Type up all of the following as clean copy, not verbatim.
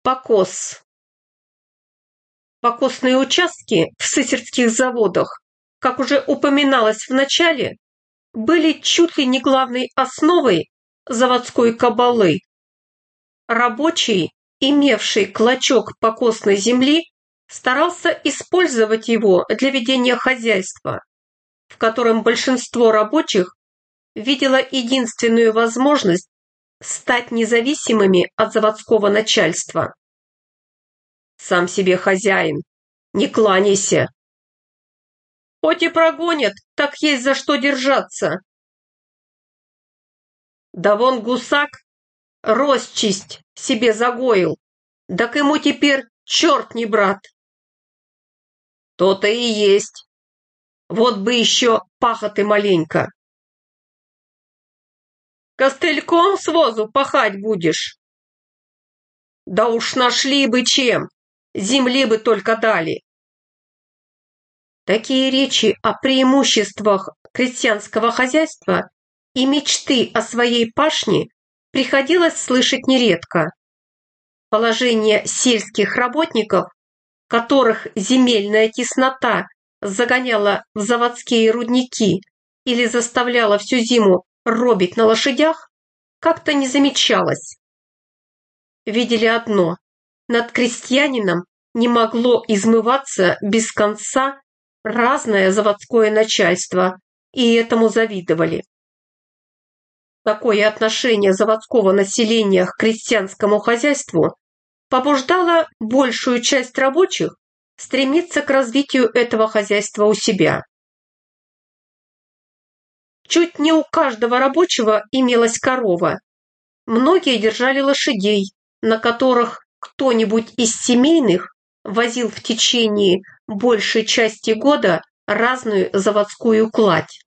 Покос. Покосные участки в сысердских заводах, как уже упоминалось в начале, были чуть ли не главной основой заводской кабалы. Рабочий, имевший клочок покосной земли, старался использовать его для ведения хозяйства, в котором большинство рабочих видело единственную возможность стать независимыми от заводского начальства. Сам себе хозяин, не кланяйся. Хоть и прогонят, так есть за что держаться. Да вон гусак росчисть себе загоил, так ему теперь черт не брат. То-то и есть. Вот бы еще пахоты маленько. Костыльком с возу пахать будешь? Да уж нашли бы чем, земли бы только дали. Такие речи о преимуществах крестьянского хозяйства и мечты о своей пашне приходилось слышать нередко. Положение сельских работников, которых земельная теснота загоняла в заводские рудники или заставляла всю зиму робить на лошадях, как-то не замечалось. Видели одно: над крестьянином не могло измываться без конца разное заводское начальство, и этому завидовали. Такое отношение заводского населения к крестьянскому хозяйству побуждало большую часть рабочих стремиться к развитию этого хозяйства у себя. Чуть не у каждого рабочего имелась корова. Многие держали лошадей, на которых кто-нибудь из семейных возил в течение большей части года разную заводскую кладь.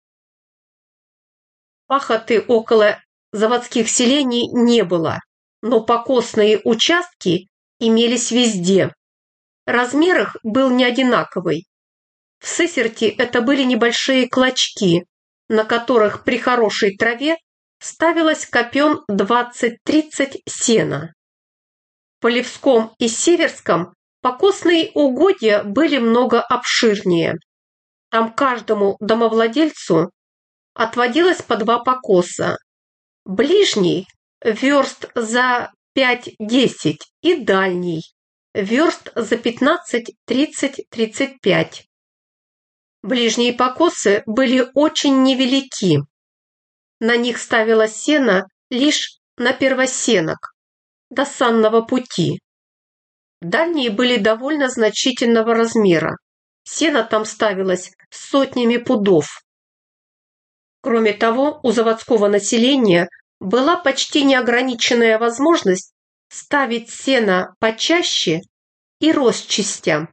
Пахоты около заводских селений не было, но покосные участки имелись везде. Размер их был не одинаковый. В Сысерти это были небольшие клочки, на которых при хорошей траве ставилось копен 20-30 сена. В Полевском и Северском покосные угодья были много обширнее. Там каждому домовладельцу отводилось по 2 покоса. Ближний верст за 5-10 и дальний верст за 15, 30, 35. Ближние покосы были очень невелики. На них ставилось сено лишь на первосенок, до санного пути. Дальние были довольно значительного размера. Сено там ставилось сотнями пудов. Кроме того, у заводского населения была почти неограниченная возможность ставить сено почаще и росчастям.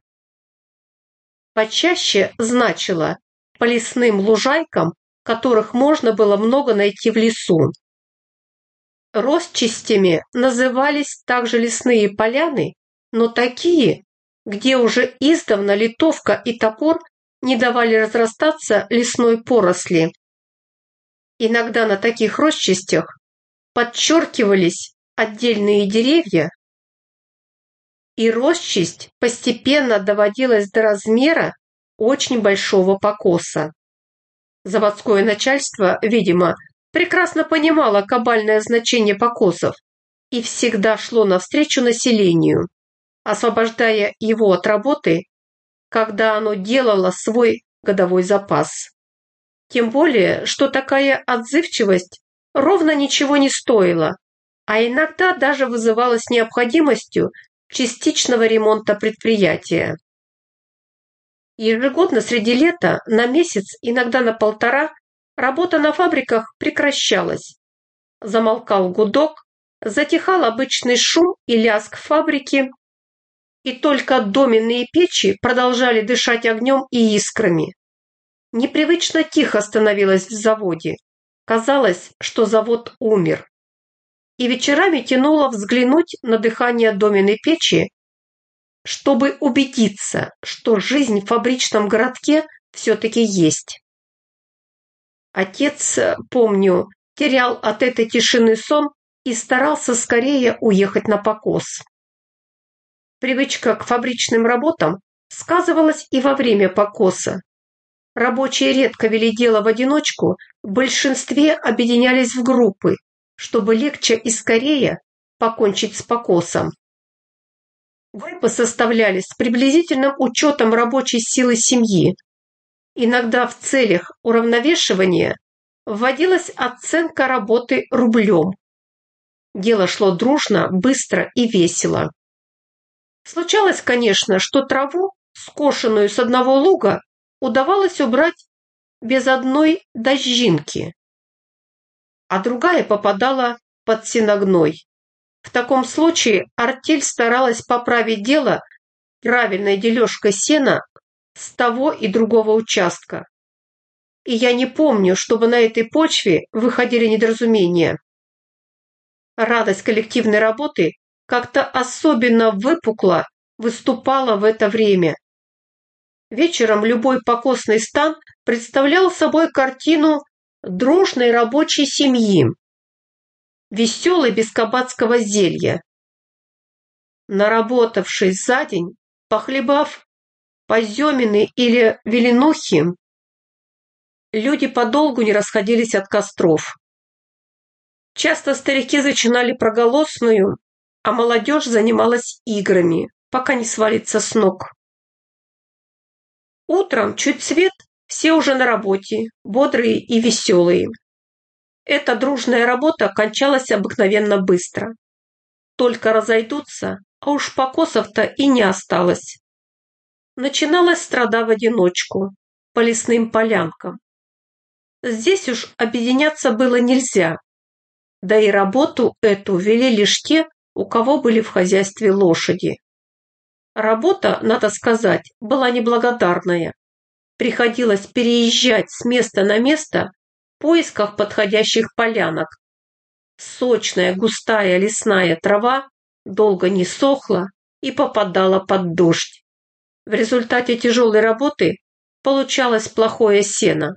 Почаще значило по лесным лужайкам, которых можно было много найти в лесу. Росчастями назывались также лесные поляны, но такие, где уже издавна литовка и топор не давали разрастаться лесной поросли. Иногда на таких росчастях подчеркивались отдельные деревья, и росчасть постепенно доводилась до размера очень большого покоса. Заводское начальство, видимо, прекрасно понимало кабальное значение покосов и всегда шло навстречу населению, освобождая его от работы, когда оно делало свой годовой запас. Тем более, что такая отзывчивость ровно ничего не стоила, а иногда даже вызывалась необходимостью частичного ремонта предприятия. Ежегодно среди лета на месяц, иногда на 1,5, работа на фабриках прекращалась. Замолкал гудок, затихал обычный шум и лязг фабрики, и только доменные печи продолжали дышать огнем и искрами. Непривычно тихо становилось в заводе. Казалось, что завод умер. И вечерами тянуло взглянуть на дыхание доменной печи, чтобы убедиться, что жизнь в фабричном городке все-таки есть. Отец, помню, терял от этой тишины сон и старался скорее уехать на покос. Привычка к фабричным работам сказывалась и во время покоса. Рабочие редко вели дело в одиночку, в большинстве объединялись в группы, чтобы легче и скорее покончить с покосом. Группы составлялись с приблизительным учетом рабочей силы семьи. Иногда в целях уравновешивания вводилась оценка работы рублем. Дело шло дружно, быстро и весело. Случалось, конечно, что траву, скошенную с одного луга, удавалось убрать без одной дождинки, а другая попадала под сеногной. В таком случае артель старалась поправить дело правильной дележкой сена с того и другого участка. И я не помню, чтобы на этой почве выходили недоразумения. Радость коллективной работы как-то особенно выпукло выступала в это время. Вечером любой покосный стан представлял собой картину дружной рабочей семьи, веселой без кабацкого зелья. Наработавшись за день, похлебав поземины или веленухи, люди подолгу не расходились от костров. Часто старики зачинали проголосную, а молодежь занималась играми, пока не свалится с ног. Утром чуть свет, все уже на работе, бодрые и веселые. Эта дружная работа кончалась обыкновенно быстро. Только разойдутся, а уж покосов-то и не осталось. Начиналась страда в одиночку, по лесным полянкам. Здесь уж объединяться было нельзя, да и работу эту вели лишь те, у кого были в хозяйстве лошади. Работа, надо сказать, была неблагодарная. Приходилось переезжать с места на место в поисках подходящих полянок. Сочная густая лесная трава долго не сохла и попадала под дождь. В результате тяжелой работы получалось плохое сено.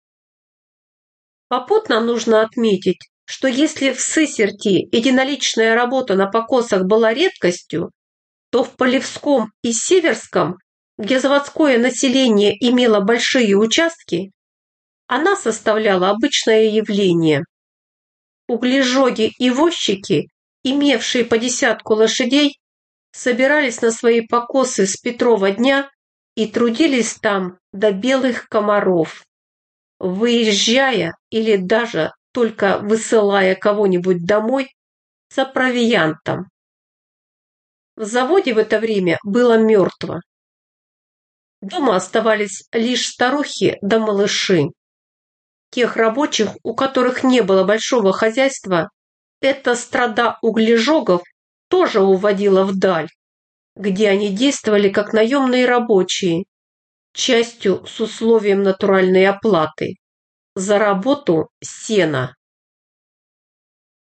Попутно нужно отметить, что если в Сысерти единоличная работа на покосах была редкостью, то в Полевском и Северском, где заводское население имело большие участки, она составляла обычное явление. Углежоги и возчики, имевшие по десятку лошадей, собирались на свои покосы с Петрова дня и трудились там до белых комаров, выезжая или даже только высылая кого-нибудь домой за провиантом. В заводе в это время было мертво. Дома оставались лишь старухи да малыши. Тех рабочих, у которых не было большого хозяйства, эта страда углежогов тоже уводила вдаль, где они действовали как наемные рабочие, частью с условием натуральной оплаты за работу сена.